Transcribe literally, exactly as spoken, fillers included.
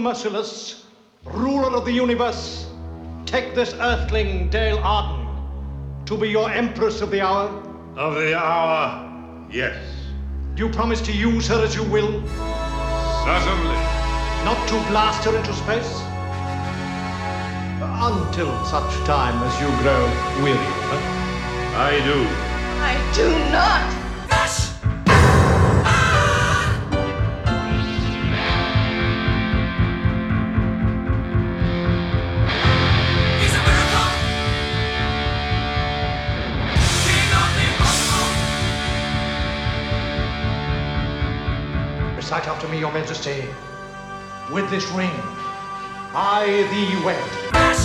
merciless, ruler of the universe, take this earthling, Dale Arden, to be your empress of the hour? Of the hour, yes. Do you promise to use her as you will? Certainly. Not to blast her into space? Until such time as you grow weary of her? I do. I do not! Recite after me, your majesty. With this ring, I thee wed.